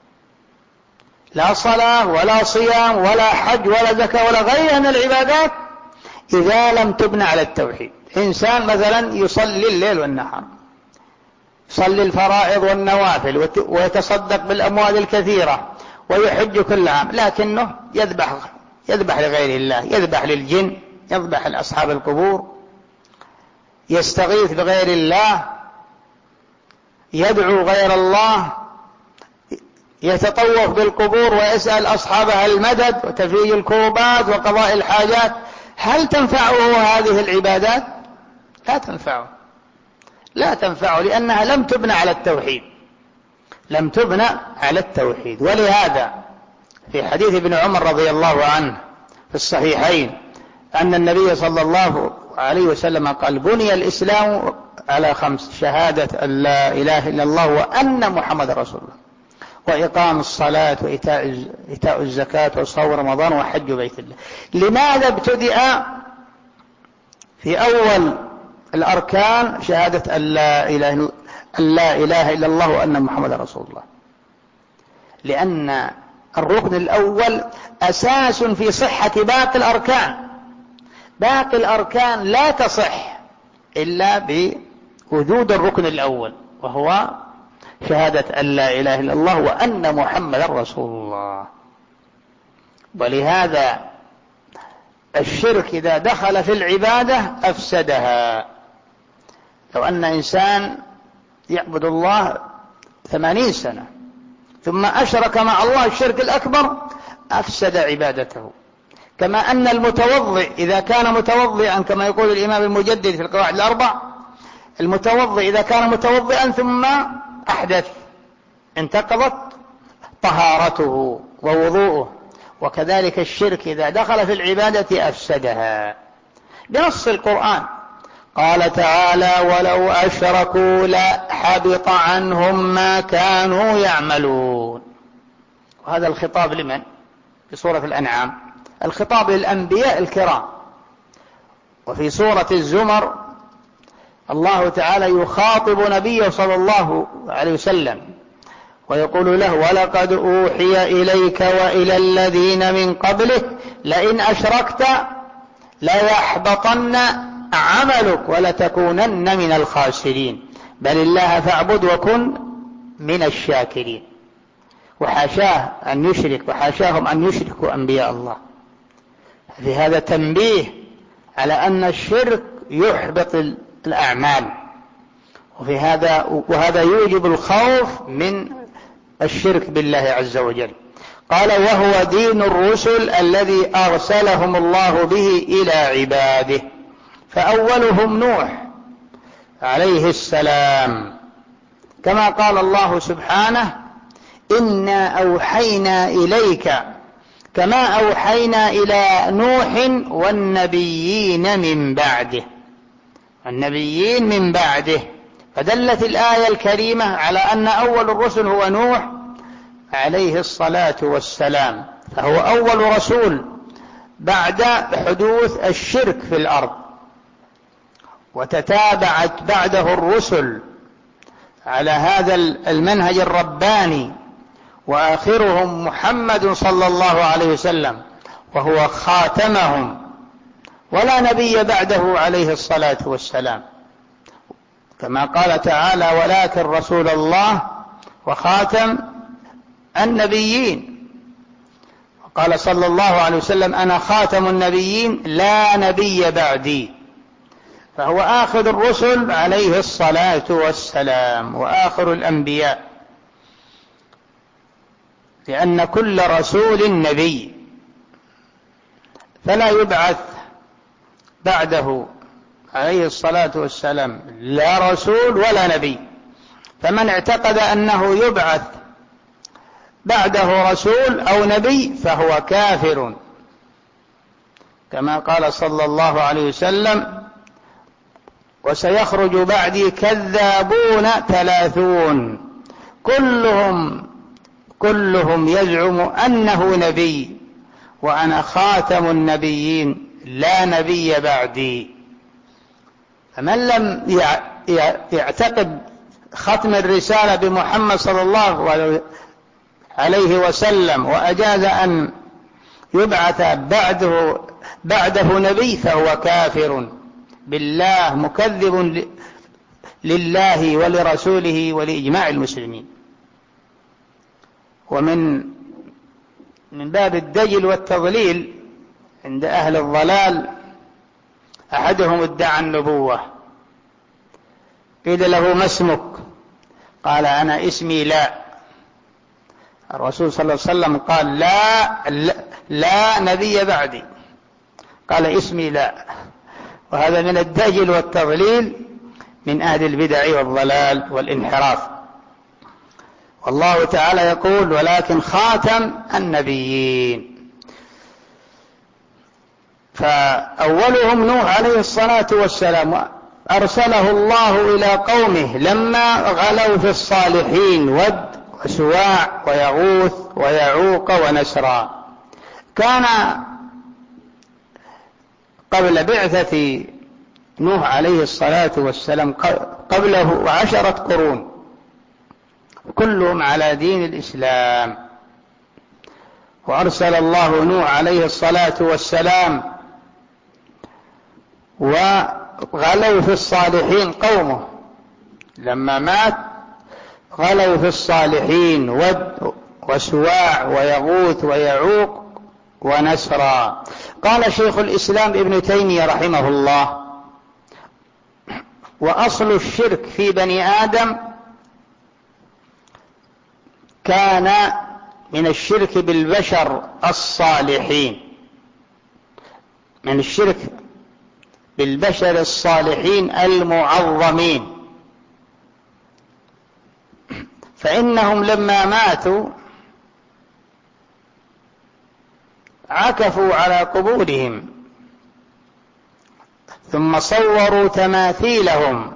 لا صلاة ولا صيام ولا حج ولا زكاة ولا غيرها من العبادات إذا لم تبنى على التوحيد. إنسان مثلا يصلي الليل والنهار، يصلي الفرائض والنوافل ويتصدق بالأموال الكثيرة ويحج كل عام، لكنه يذبح يذبح لغير الله، يذبح للجن، يذبح لأصحاب القبور، يستغيث بغير الله، يدعو غير الله، يتطوف بالقبور ويسأل أصحابها المدد وتفريج الكروبات وقضاء الحاجات. هل تنفعه هذه العبادات؟ لا تنفعه، لا تنفعه لأنها لم تبنى على التوحيد، لم تبنى على التوحيد. ولهذا في حديث ابن عمر رضي الله عنه في الصحيحين أن النبي صلى الله عليه وسلم قال: بني الإسلام على خمس: شهادة أن لا إله إلا الله وأن محمد رسول الله، وإقام الصلاة وإيتاء الزكاة وصوم رمضان وحج بيت الله. لماذا ابتدأ في أول الأركان شهادة أن لا إله, أن لا إله إلا الله وأن محمد رسول الله؟ لأن الركن الأول أساس في صحة باقي الأركان. باقي الأركان لا تصح إلا بوجود الركن الأول، وهو شهادة أن لا إله إلا الله وأن محمد رسول الله. ولهذا الشرك إذا دخل في العبادة أفسدها. لو أن إنسان يعبد الله ثمانين سنة ثم أشرك مع الله الشرك الأكبر أفسد عبادته. كما أن المتوضئ إذا كان متوضئا كما يقول الإمام المجدد في القواعد الأربع: المتوضئ إذا كان متوضئا ثم أحدث انتقضت طهارته ووضوءه. وكذلك الشرك إذا دخل في العبادة أفسدها بنص القرآن. قال تعالى: ولو أشركوا لحبط عنهم ما كانوا يعملون. وهذا الخطاب لمن؟ في سورة الأنعام الخطاب للأنبياء الكرام. وفي سورة الزمر الله تعالى يخاطب نبيه صلى الله عليه وسلم ويقول له: ولقد أوحي إليك وإلى الذين من قبلك لئن أشركت ليحبطن عملك ولتكونن من الخاسرين بل الله فاعبد وكن من الشاكرين. وحاشاه أن يشرك وحاشاهم أن يشركوا أنبياء الله. في هذا تنبيه على أن الشرك يحبط الأعمال، وفي هذا وهذا يوجب الخوف من الشرك بالله عز وجل. قال: وهو دين الرسل الذي أرسلهم الله به إلى عباده. فأولهم نوح عليه السلام، كما قال الله سبحانه: إنا أوحينا إليك كما أوحينا إلى نوح والنبيين من بعده. النبيين من بعده. فدلت الآية الكريمة على أن أول الرسل هو نوح عليه الصلاة والسلام، فهو أول رسول بعد حدوث الشرك في الأرض. وتتابعت بعده الرسل على هذا المنهج الرباني، وآخرهم محمد صلى الله عليه وسلم وهو خاتمهم، ولا نبي بعده عليه الصلاة والسلام، كما قال تعالى: ولكن رسول الله وخاتم النبيين. قال صلى الله عليه وسلم: أنا خاتم النبيين لا نبي بعدي، فهو آخر الرسل عليه الصلاة والسلام وآخر الأنبياء، لأن كل رسول نبي، فلا يبعث بعده عليه الصلاة والسلام لا رسول ولا نبي. فمن اعتقد أنه يبعث بعده رسول أو نبي فهو كافر، كما قال صلى الله عليه وسلم: وسيخرج بعدي كذابون ثلاثون كلهم كلهم يزعم أنه نبي وأنا خاتم النبيين لا نبي بعدي. فمن لم يعتقد ختم الرسالة بمحمد صلى الله عليه وسلم وأجاز أن يبعث بعده, بعده نبي فهو كافر بالله مكذب لله ولرسوله ولإجماع المسلمين. ومن من باب الدجل والتضليل عند أهل الضلال أحدهم ادعى النبوة، قيل له: ما اسمك؟ قال: أنا اسمي لا. الرسول صلى الله عليه وسلم قال: لا, لا, لا نبي بعدي. قال: اسمي لا. وهذا من الدجل والتضليل من أهل البدع والضلال والانحراف. والله تعالى يقول: ولكن خاتم النبيين. فأولهم نوح عليه الصلاة والسلام، أرسله الله إلى قومه لما غلوا في الصالحين ود وسواع ويغوث ويعوق ونسرا. كان قبل بعثة نوح عليه الصلاة والسلام قبله عشرة قرون كلهم على دين الإسلام، وأرسل الله نوح عليه الصلاة والسلام وغلوا في الصالحين قومه، لما مات غلوا في الصالحين ود وسواع ويغوث ويعوق ونسرا. قال شيخ الإسلام ابن تيمية رحمه الله: وأصل الشرك في بني آدم كان من الشرك بالبشر الصالحين، من الشرك بالبشر الصالحين المعظمين، فإنهم لما ماتوا عكفوا على قبورهم ثم صوروا تماثيلهم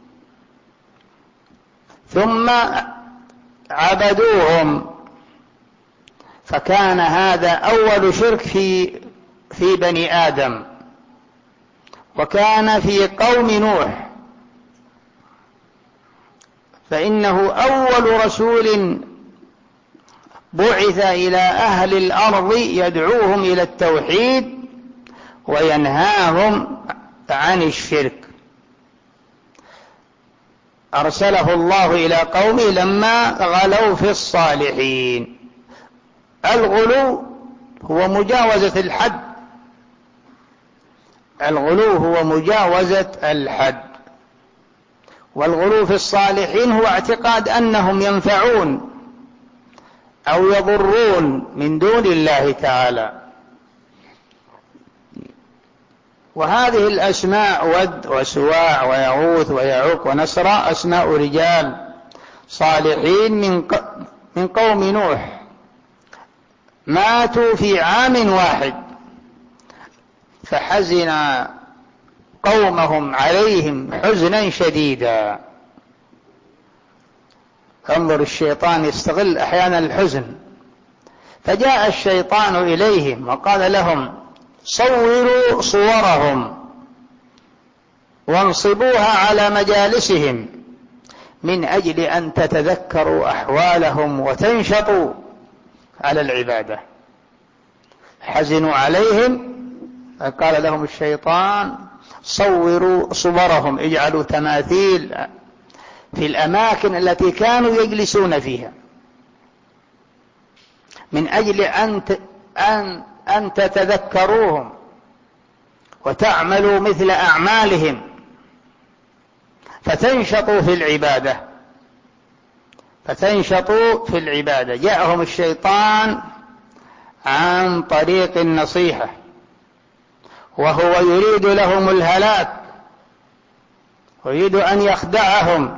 ثم عبدوهم، فكان هذا أول شرك في في بني آدم، وكان في قوم نوح، فإنه أول رسول بعث إلى أهل الأرض يدعوهم إلى التوحيد وينهاهم عن الشرك. أرسله الله إلى قومه لما غلوا في الصالحين. الغلو هو مجاوزة الحد، الغلو هو مجاوزة الحد، والغلو في الصالحين هو اعتقاد أنهم ينفعون أو يضرون من دون الله تعالى. وهذه الأسماء ود وسواع ويغوث ويعوق ونسرا أسماء رجال صالحين من من قوم نوح، ماتوا في عام واحد فحزن قومهم عليهم حزنا شديدا. انظر، الشيطان يستغل أحيانا الحزن، فجاء الشيطان إليهم وقال لهم: صوروا صورهم وانصبوها على مجالسهم من أجل أن تتذكروا أحوالهم وتنشطوا على العبادة. حزنوا عليهم، قال لهم الشيطان: صوروا صورهم، اجعلوا تماثيل في الأماكن التي كانوا يجلسون فيها من أجل أن أن, أن تتذكروهم وتعملوا مثل أعمالهم فتنشطوا في العبادة فتنشطوا في العبادة جاءهم الشيطان عن طريق النصيحة وهو يريد لهم الهلاك ويريد أن يخدعهم،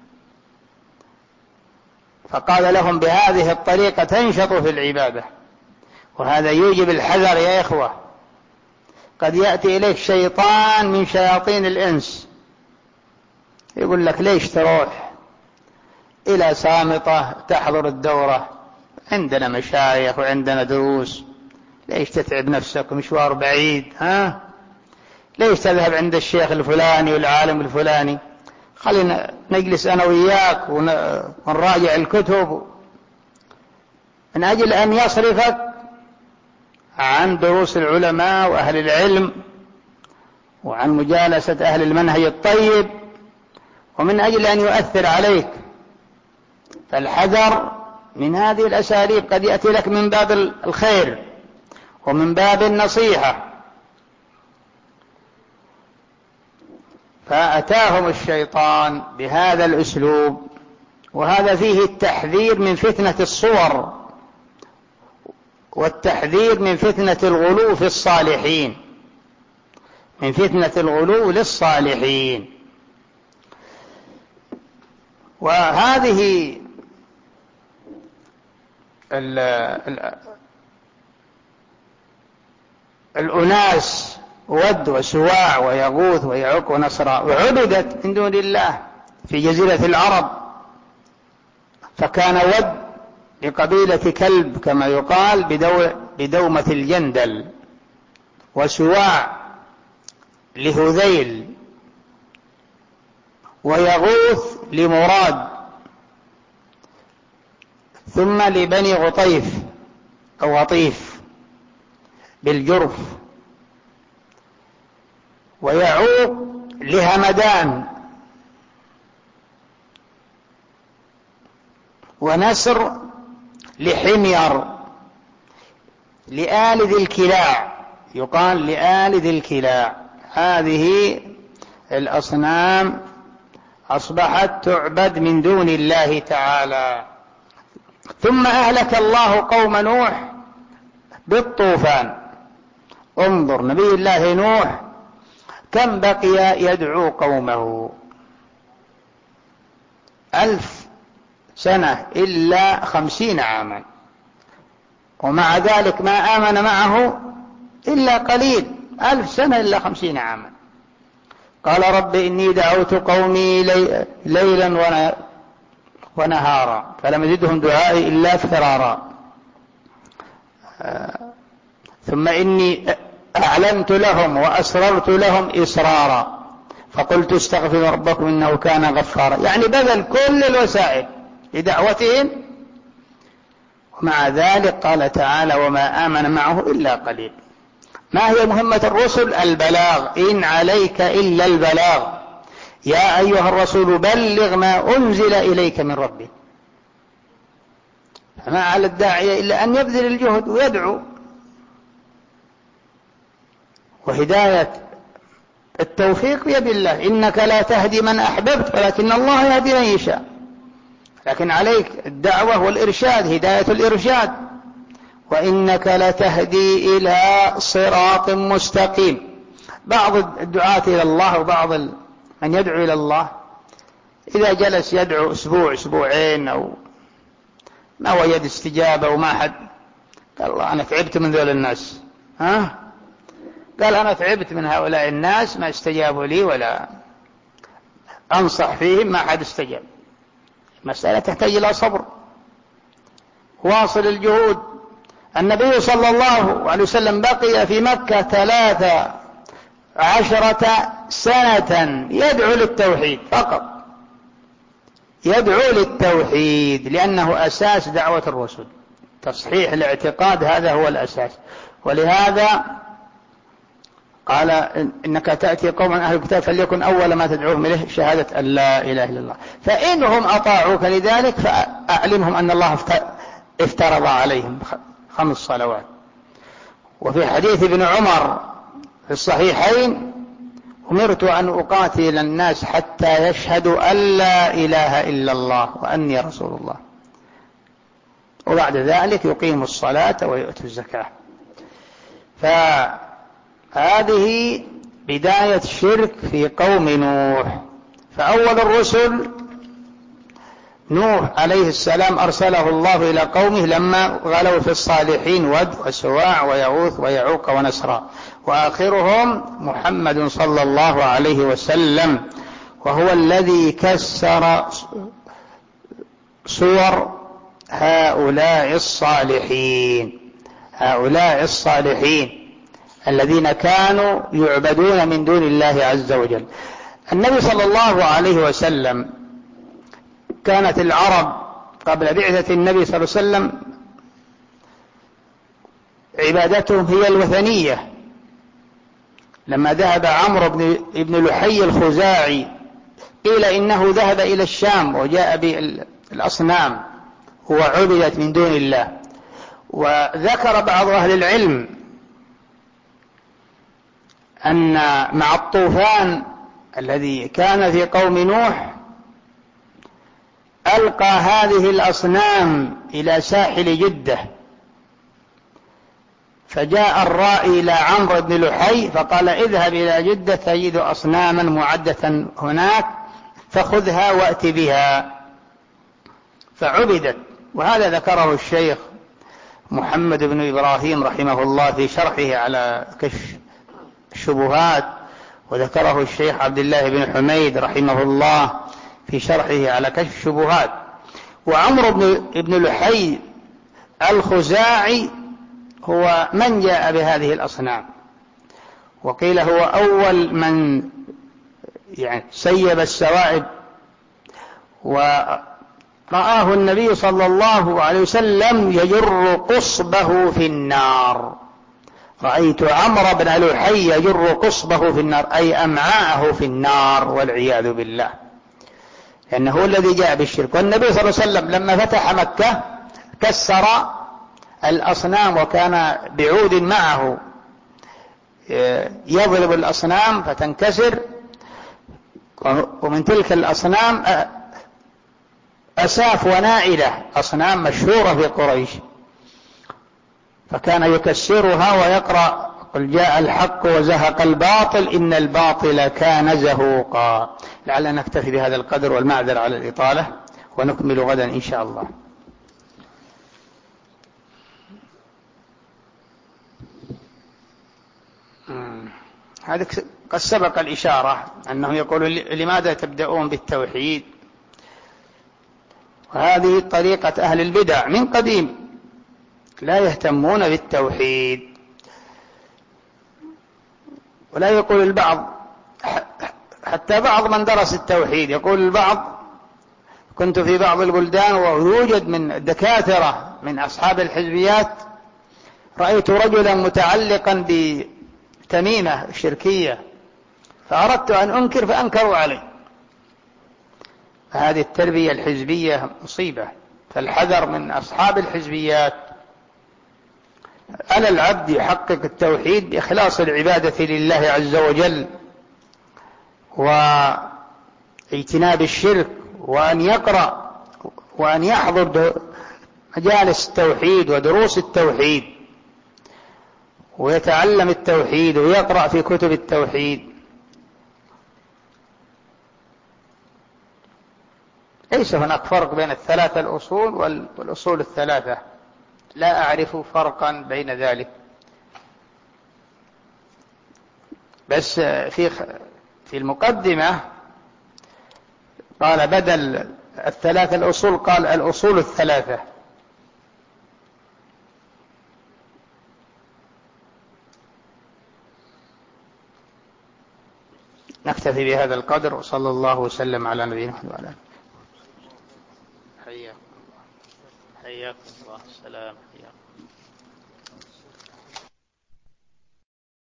فقال لهم بهذه الطريقة تنشطوا في العبادة. وهذا يوجب الحذر يا إخوة. قد يأتي إليك شيطان من شياطين الإنس يقول لك ليش تروح إلى سامطة تحضر الدورة، عندنا مشايخ وعندنا دروس، ليش تتعب نفسك ومشوار بعيد؟ ها ليش تذهب عند الشيخ الفلاني والعالم الفلاني؟ خلينا نجلس أنا وياك ونراجع الكتب، من أجل أن يصرفك عن دروس العلماء وأهل العلم وعن مجالسة أهل المنهج الطيب، ومن أجل أن يؤثر عليك. فالحذر من هذه الأساليب، قد يأتي لك من باب الخير ومن باب النصيحة. فأتاهم الشيطان بهذا الأسلوب، وهذا فيه التحذير من فتنة الصور والتحذير من فتنة الغلو في الصالحين، من فتنة الغلو للصالحين. وهذه ال ال الأناس ود وسواع ويغوث ويعوق ونصر وعبدت من دون الله في جزيرة العرب، فكان ود لقبيلة كلب كما يقال بدو بدومة الجندل، وسواع لهذيل، ويغوث لمراد، ثم لبني غطيف أو غطيف بالجرف، ويعوق لهمدان، ونسر لحمير، لآل ذي الكلاع، يقال لآل ذي الكلاع. هذه الأصنام أصبحت تعبد من دون الله تعالى. ثم أهلك الله قوم نوح بالطوفان. انظر نبي الله نوح كم بقي يدعو قومه؟ ألف سنة إلا خمسين عاما، ومع ذلك ما آمن معه إلا قليل. ألف سنة إلا خمسين عاما. قال رب إني دعوت قومي لي ليلا ونهارا فلم يزدهم دعائي إلا فرارا. آه ثم إني أعلنت لهم وأسررت لهم إسرارا فقلت استغفروا ربكم إنه كان غفارا. يعني بذل كل الوسائل لدعوتهم، ومع ذلك قال تعالى وما آمن معه إلا قليل. ما هي مهمة الرسل؟ البلاغ. إن عليك إلا البلاغ يا أيها الرسول بلغ ما أنزل إليك من ربك. فما على الداعية إلا أن يبذل الجهد ويدعو. وهداية التوفيق بيد الله، إنك لا تهدي من أحببت ولكن الله يهدي من يشاء. لكن عليك الدعوة والإرشاد، هداية الإرشاد. وإنك لتهدي إلى صراط مستقيم. بعض الدعاة إلى الله وبعض من يدعو إلى الله إذا جلس يدعو أسبوع أسبوعين أو ما وجد استجابة وما حد، قال الله أنا تعبت من ذول الناس. ها؟ قال أنا تعبت من هؤلاء الناس، ما استجابوا لي ولا أنصح فيهم ما حد استجاب. مسألة تحتاج إلى صبر، واصل الجهود. النبي صلى الله عليه وسلم بقي في مكة ثلاثة عشرة سنة يدعو للتوحيد فقط، يدعو للتوحيد، لأنه أساس دعوة الرسل. تصحيح الاعتقاد هذا هو الأساس. ولهذا قال إنك تأتي قوما أهل الكتاب فليكن أول ما تدعوهم إليه شهادة أن لا إله إلا الله. فإنهم أطاعوك لذلك فأعلمهم أن الله افترض عليهم خمس صلوات وفي حديث ابن عمر في الصحيحين: أمرت أن أقاتل الناس حتى يشهدوا أن لا إله إلا الله وأني رسول الله، وبعد ذلك يقيموا الصلاة ويؤتوا الزكاة. فهذه بداية الشرك في قوم نوح. فأول الرسل نوح عليه السلام أرسله الله إلى قومه لما غلوا في الصالحين: ود وسواع ويغوث ويعوق ونسرا. وآخرهم محمد صلى الله عليه وسلم، وهو الذي كسر صور هؤلاء الصالحين هؤلاء الصالحين الذين كانوا يعبدون من دون الله عز وجل. النبي صلى الله عليه وسلم، كانت العرب قبل بعثة النبي صلى الله عليه وسلم عبادتهم هي الوثنية. لما ذهب عمرو بن ابن لحي الخزاعي قيل إنه ذهب إلى الشام وجاء بالأصنام وعبدت من دون الله. وذكر بعض أهل العلم أن مع الطوفان الذي كان في قوم نوح ألقى هذه الأصنام إلى ساحل جدة، فجاء الرائي إلى عمرو بن لحي فقال: اذهب إلى جدة تجد أصناما معدة هناك فخذها وأت بها، فعبدت. وهذا ذكره الشيخ محمد بن إبراهيم رحمه الله في شرحه على كشف الشبهات، وذكره الشيخ عبد الله بن حميد رحمه الله في شرحه على كشف الشبهات. وعمرو بن لحي الخزاعي هو من جاء بهذه الأصنام، وقيل هو أول من يعني سيب السوائب. ورآه النبي صلى الله عليه وسلم يجر قصبه في النار: رأيت عمرو بن لحي يجر قصبه في النار، أي أمعاءه في النار والعياذ بالله، لأنه هو الذي جاء بالشرك. والنبي صلى الله عليه وسلم لما فتح مكة كسر الأصنام، وكان بعود معه يضرب الأصنام فتنكسر. ومن تلك الأصنام أساف ونائلة، أصنام مشهورة في قريش، فكان يكسرها ويقرأ: قل جاء الحق وزهق الباطل إن الباطل كان زهوقا. لعلنا نكتفي بهذا القدر والمعذر على الإطالة، ونكمل غدا إن شاء الله. هذا قد سبق الإشارة أنه يقول: لماذا تبدأون بالتوحيد؟ وهذه طريقة أهل البدع من قديم، لا يهتمون بالتوحيد. ولا يقول البعض، حتى بعض من درس التوحيد يقول البعض: كنت في بعض البلدان ويوجد من الدكاترة من أصحاب الحزبيات، رأيت رجلا متعلقا بتميمة شركية فأردت أن أنكر فأنكروا علي. هذه التربية الحزبية مصيبة، فالحذر من أصحاب الحزبيات. على العبد يحقق التوحيد بإخلاص العبادة لله عز وجل، واجتناب الشرك، وأن يقرأ وأن يحضر مجالس التوحيد ودروس التوحيد، ويتعلم التوحيد ويقرأ في كتب التوحيد. ليس هناك فرق بين الثلاثة الأصول والأصول الثلاثة، لا أعرف فرقا بين ذلك. بس في في المقدمة قال بدل الثلاثة الأصول قال الأصول الثلاثة. نكتفي بهذا القدر، وصلى الله وسلم على نبينا محمد وعلى آله. حياكم الله، حياكم الله، السلام، حياكم.